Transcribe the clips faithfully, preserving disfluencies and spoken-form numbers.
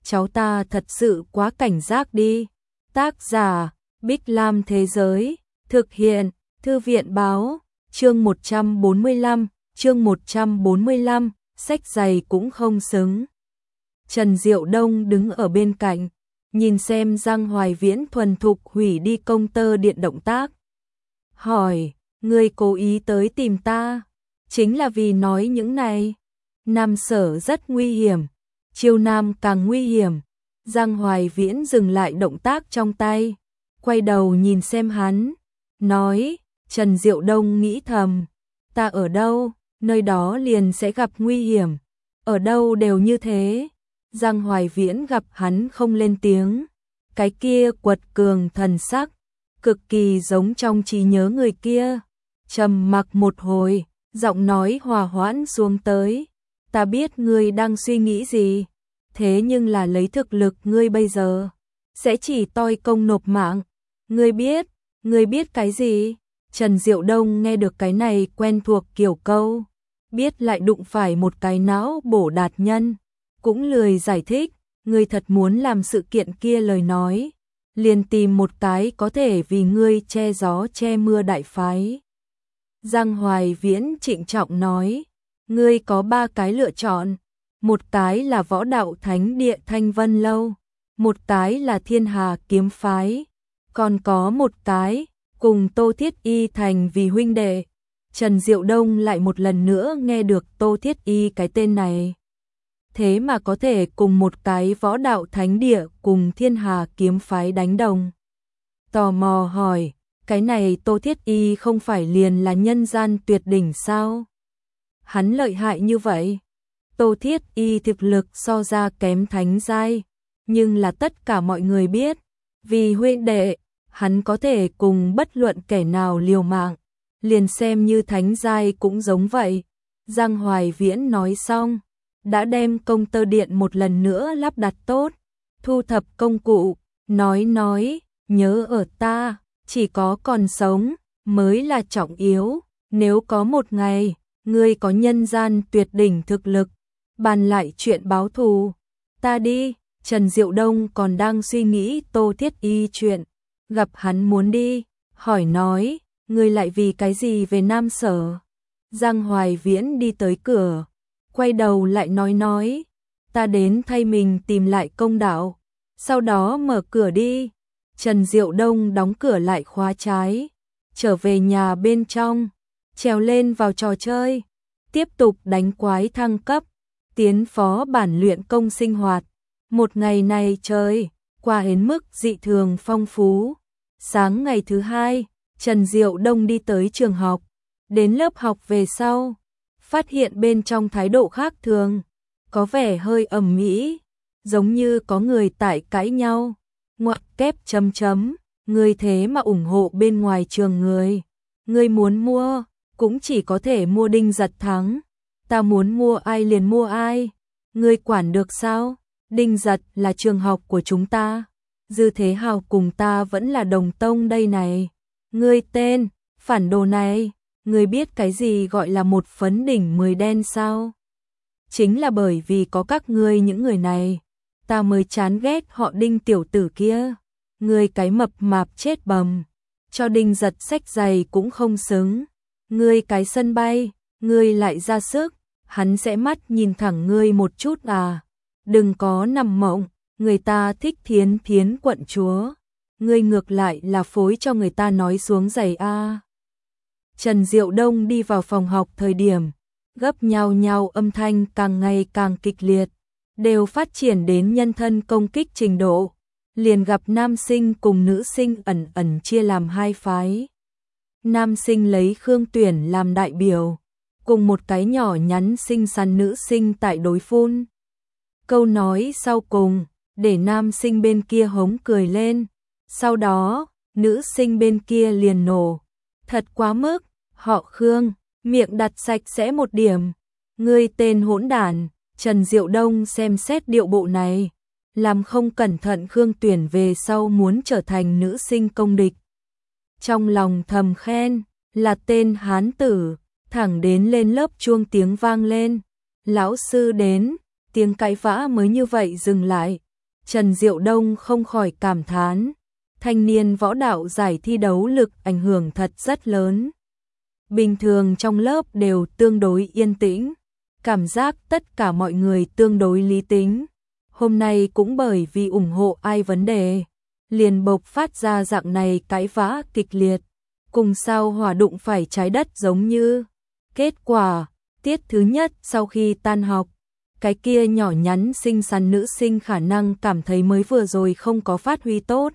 cháu ta thật sự quá cảnh giác đi. Tác giả, Bích Lam Thế Giới, thực hiện, Thư viện Báo, chương một trăm bốn mươi lăm, chương một trăm bốn mươi lăm, sách giày cũng không xứng. Trần Diệu Đông đứng ở bên cạnh, nhìn xem Giang Hoài Viễn thuần thục hủy đi công tơ điện động tác. Hỏi, ngươi cố ý tới tìm ta, chính là vì nói những này. Nam Sở rất nguy hiểm, Chiêu Nam càng nguy hiểm. Giang Hoài Viễn dừng lại động tác trong tay, quay đầu nhìn xem hắn, nói, Trần Diệu Đông nghĩ thầm, ta ở đâu, nơi đó liền sẽ gặp nguy hiểm, ở đâu đều như thế. Giang Hoài Viễn gặp hắn không lên tiếng, cái kia quật cường thần sắc, cực kỳ giống trong trí nhớ người kia. Trầm mặc một hồi, giọng nói hòa hoãn xuống tới, ta biết ngươi đang suy nghĩ gì, thế nhưng là lấy thực lực ngươi bây giờ, sẽ chỉ toi công nộp mạng. Ngươi biết, ngươi biết cái gì? Trần Diệu Đông nghe được cái này quen thuộc kiểu câu, biết lại đụng phải một cái não bổ đạt nhân, cũng lười giải thích, ngươi thật muốn làm sự kiện kia lời nói, liền tìm một cái có thể vì ngươi che gió che mưa đại phái. Giang Hoài Viễn trịnh trọng nói, ngươi có ba cái lựa chọn, một cái là Võ Đạo Thánh Địa Thanh Vân Lâu, một cái là Thiên Hà Kiếm Phái, còn có một cái, cùng Tô Thiết Y thành vì huynh đệ. Trần Diệu Đông lại một lần nữa nghe được Tô Thiết Y cái tên này. Thế mà có thể cùng một cái Võ Đạo Thánh Địa cùng Thiên Hà Kiếm Phái đánh đồng. Tò mò hỏi, cái này Tô Thiết Y không phải liền là nhân gian tuyệt đỉnh sao? Hắn lợi hại như vậy. Tô Thiết Y thực lực so ra kém thánh giai, nhưng là tất cả mọi người biết, vì huynh đệ, hắn có thể cùng bất luận kẻ nào liều mạng, liền xem như thánh giai cũng giống vậy. Giang Hoài Viễn nói xong, đã đem công tơ điện một lần nữa lắp đặt tốt, thu thập công cụ, nói nói, nhớ ở ta, chỉ có còn sống mới là trọng yếu, nếu có một ngày, ngươi có nhân gian tuyệt đỉnh thực lực, bàn lại chuyện báo thù, ta đi. Trần Diệu Đông còn đang suy nghĩ Tô Thiết Y chuyện, gặp hắn muốn đi, hỏi nói, ngươi lại vì cái gì về Nam Sở? Giang Hoài Viễn đi tới cửa, quay đầu lại nói nói, ta đến thay mình tìm lại công đạo, sau đó mở cửa đi. Trần Diệu Đông đóng cửa lại khóa trái, trở về nhà bên trong, trèo lên vào trò chơi, tiếp tục đánh quái thăng cấp, tiến phó bản luyện công sinh hoạt. Một ngày này trời, qua đến mức dị thường phong phú. Sáng ngày thứ hai, Trần Diệu Đông đi tới trường học, đến lớp học về sau, phát hiện bên trong thái độ khác thường, có vẻ hơi ầm ĩ, giống như có người tại cãi nhau. Ngoặc kép chấm chấm, ngươi thế mà ủng hộ bên ngoài trường người, ngươi muốn mua, cũng chỉ có thể mua Đinh Giật Thắng, ta muốn mua ai liền mua ai, ngươi quản được sao? Đinh Giật là trường học của chúng ta, Dư Thế Hào cùng ta vẫn là đồng tông đây này, ngươi tên, phản đồ này, ngươi biết cái gì gọi là một phấn đỉnh mười đen sao? Chính là bởi vì có các ngươi những người này, ta mới chán ghét họ Đinh tiểu tử kia, ngươi cái mập mạp chết bầm, cho Đinh Giật xách giày cũng không xứng, ngươi cái sân bay, ngươi lại ra sức, hắn sẽ mắt nhìn thẳng ngươi một chút à, đừng có nằm mộng, người ta thích Thiến Thiến quận chúa, ngươi ngược lại là phối cho người ta nói xuống giày a. À. Trần Diệu Đông đi vào phòng học thời điểm, gấp nhau nhau âm thanh càng ngày càng kịch liệt, đều phát triển đến nhân thân công kích trình độ, liền gặp nam sinh cùng nữ sinh ẩn ẩn chia làm hai phái. Nam sinh lấy Khương Tuyển làm đại biểu, cùng một cái nhỏ nhắn xinh xắn nữ sinh tại đối phun. Câu nói sau cùng, để nam sinh bên kia hống cười lên, sau đó, nữ sinh bên kia liền nổ. Thật quá mức, họ Khương, miệng đặt sạch sẽ một điểm, ngươi tên hỗn đản. Trần Diệu Đông xem xét điệu bộ này, làm không cẩn thận Khương Tuyển về sau muốn trở thành nữ sinh công địch. Trong lòng thầm khen, là tên hán tử, thẳng đến lên lớp chuông tiếng vang lên. Lão sư đến, tiếng cãi vã mới như vậy dừng lại, Trần Diệu Đông không khỏi cảm thán, thanh niên võ đạo giải thi đấu lực ảnh hưởng thật rất lớn. Bình thường trong lớp đều tương đối yên tĩnh, cảm giác tất cả mọi người tương đối lý tính. Hôm nay cũng bởi vì ủng hộ ai vấn đề, liền bộc phát ra dạng này cãi vã kịch liệt, cùng sao hỏa đụng phải trái đất giống như. Kết quả, tiết thứ nhất sau khi tan học, cái kia nhỏ nhắn xinh xắn nữ sinh khả năng cảm thấy mới vừa rồi không có phát huy tốt.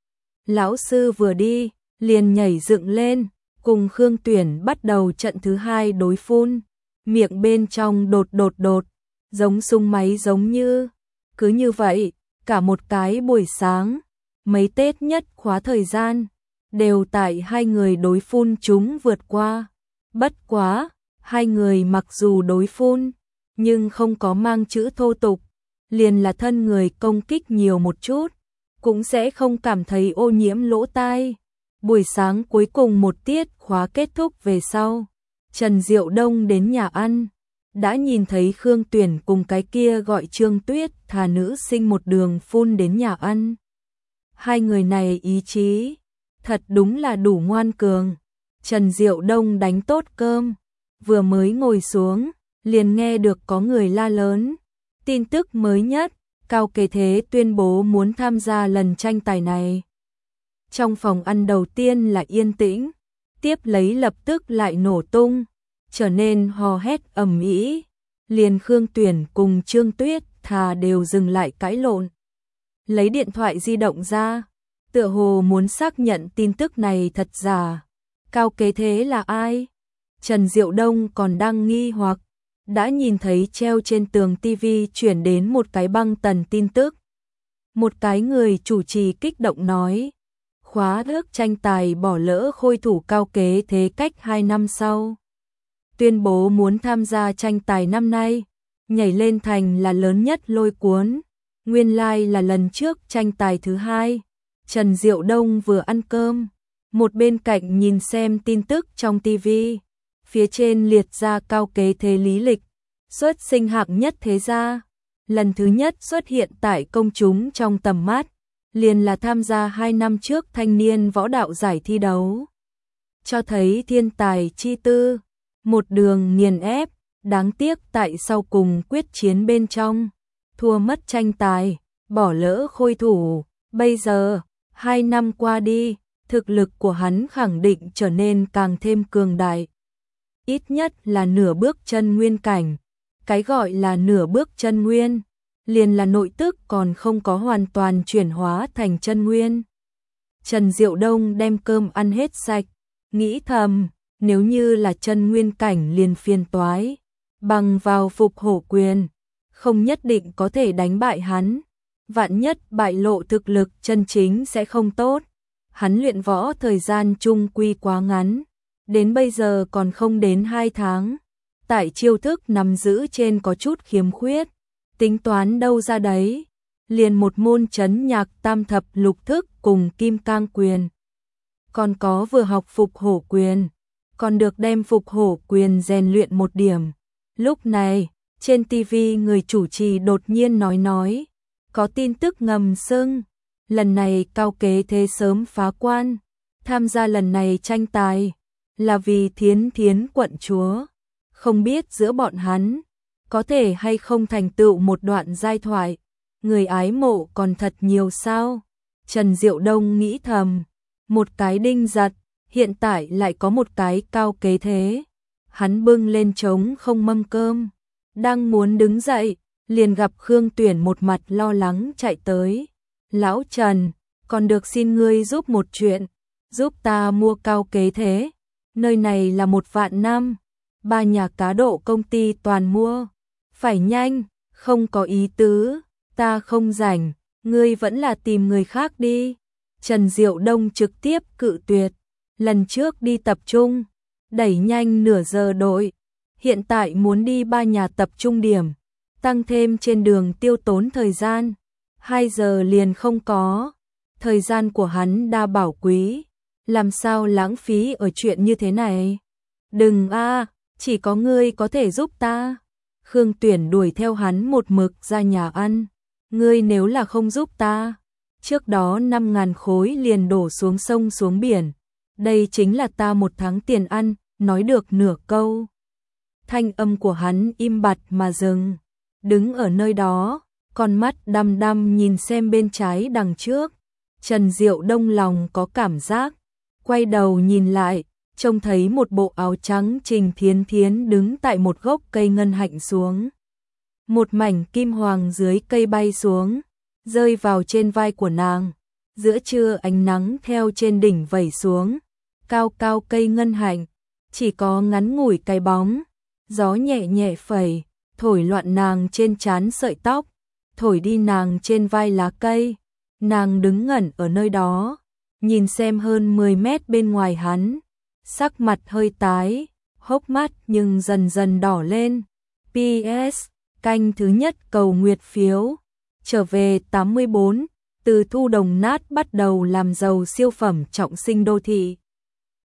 Lão sư vừa đi, liền nhảy dựng lên, cùng Khương Tuyển bắt đầu trận thứ hai đối phun, miệng bên trong đột đột đột, giống súng máy giống như. Cứ như vậy, cả một cái buổi sáng, mấy Tết nhất khóa thời gian, đều tại hai người đối phun chúng vượt qua. Bất quá, hai người mặc dù đối phun, nhưng không có mang chữ thô tục, liền là thân người công kích nhiều một chút, cũng sẽ không cảm thấy ô nhiễm lỗ tai. Buổi sáng cuối cùng một tiết khóa kết thúc về sau, Trần Diệu Đông đến nhà ăn, đã nhìn thấy Khương Tuyển cùng cái kia gọi Trương Tuyết thà nữ sinh một đường phun đến nhà ăn. Hai người này ý chí, thật đúng là đủ ngoan cường. Trần Diệu Đông đánh tốt cơm, vừa mới ngồi xuống, liền nghe được có người la lớn. Tin tức mới nhất, Cao Kế Thế tuyên bố muốn tham gia lần tranh tài này. Trong phòng ăn đầu tiên là yên tĩnh, tiếp lấy lập tức lại nổ tung, trở nên hò hét ầm ĩ. Liền Khương Tuyển cùng Trương Tuyết thà đều dừng lại cãi lộn. Lấy điện thoại di động ra, tựa hồ muốn xác nhận tin tức này thật giả. Cao Kế Thế là ai? Trần Diệu Đông còn đang nghi hoặc, đã nhìn thấy treo trên tường tivi chuyển đến một cái băng tần tin tức. Một cái người chủ trì kích động nói, khóa ước tranh tài bỏ lỡ khôi thủ Cao Kế Thế cách hai năm sau. Tuyên bố muốn tham gia tranh tài năm nay, nhảy lên thành là lớn nhất lôi cuốn. Nguyên lai like là lần trước tranh tài thứ hai. Trần Diệu Đông vừa ăn cơm, một bên cạnh nhìn xem tin tức trong tivi. Phía trên liệt ra Cao Kế Thế lý lịch, xuất sinh hạng nhất thế gia, lần thứ nhất xuất hiện tại công chúng trong tầm mắt, liền là tham gia hai năm trước thanh niên võ đạo giải thi đấu. Cho thấy thiên tài chi tư, một đường nghiền ép, đáng tiếc tại sau cùng quyết chiến bên trong, thua mất tranh tài, bỏ lỡ khôi thủ. Bây giờ, hai năm qua đi, thực lực của hắn khẳng định trở nên càng thêm cường đại. Ít nhất là nửa bước chân nguyên cảnh. Cái gọi là nửa bước chân nguyên, liền là nội tức còn không có hoàn toàn chuyển hóa thành chân nguyên. Trần Diệu Đông đem cơm ăn hết sạch, nghĩ thầm, nếu như là chân nguyên cảnh liền phiền toái, bằng vào phục hổ quyền, không nhất định có thể đánh bại hắn. Vạn nhất bại lộ thực lực chân chính sẽ không tốt. Hắn luyện võ thời gian chung quy quá ngắn, đến bây giờ còn không đến hai tháng. Tại chiêu thức nắm giữ trên có chút khiếm khuyết, tính toán đâu ra đấy, liền một môn trấn nhạc tam thập lục thức cùng kim cang quyền. Còn có vừa học phục hổ quyền, còn được đem phục hổ quyền rèn luyện một điểm. Lúc này, trên tivi người chủ trì đột nhiên nói nói, có tin tức ngầm xưng, lần này Cao Kế Thế sớm phá quan, tham gia lần này tranh tài, là vì Thiến Thiến quận chúa. Không biết giữa bọn hắn, có thể hay không thành tựu một đoạn giai thoại, người ái mộ còn thật nhiều sao? Trần Diệu Đông nghĩ thầm, một cái đinh giật, hiện tại lại có một cái Cao Kế Thế. Hắn bưng lên trống không mâm cơm, đang muốn đứng dậy, liền gặp Khương Tuyển một mặt lo lắng chạy tới. Lão Trần, còn được xin ngươi giúp một chuyện, giúp ta mua Cao Kế Thế. Nơi này là một vạn năm, ba nhà cá độ công ty toàn mua. Phải nhanh, không có ý tứ, ta không rảnh, ngươi vẫn là tìm người khác đi. Trần Diệu Đông trực tiếp cự tuyệt, lần trước đi tập trung, đẩy nhanh nửa giờ đội, hiện tại muốn đi ba nhà tập trung điểm, tăng thêm trên đường tiêu tốn thời gian, hai giờ liền không có. Thời gian của hắn đa bảo quý, làm sao lãng phí ở chuyện như thế này. Đừng a, chỉ có ngươi có thể giúp ta. Khương Tuyển đuổi theo hắn một mực ra nhà ăn, Ngươi nếu là không giúp ta, trước đó năm ngàn khối liền đổ xuống sông xuống biển, đây chính là ta một tháng tiền ăn, nói được nửa câu. Thanh âm của hắn im bặt mà dừng, đứng ở nơi đó, con mắt đăm đăm nhìn xem bên trái đằng trước. Trần Diệu Đông lòng có cảm giác, quay đầu nhìn lại, trông thấy một bộ áo trắng Trình Thiến Thiến đứng tại một gốc cây ngân hạnh xuống. Một mảnh kim hoàng dưới cây bay xuống, rơi vào trên vai của nàng. Giữa trưa ánh nắng theo trên đỉnh vẩy xuống, cao cao cây ngân hạnh, chỉ có ngắn ngủi cái bóng, gió nhẹ nhẹ phẩy, thổi loạn nàng trên trán sợi tóc, thổi đi nàng trên vai lá cây. Nàng đứng ngẩn ở nơi đó, nhìn xem hơn mười mét bên ngoài hắn, sắc mặt hơi tái, hốc mắt nhưng dần dần đỏ lên. pê ét Canh thứ nhất cầu nguyệt phiếu, trở về tám mươi bốn, từ thu đồng nát bắt đầu làm giàu siêu phẩm trọng sinh đô thị.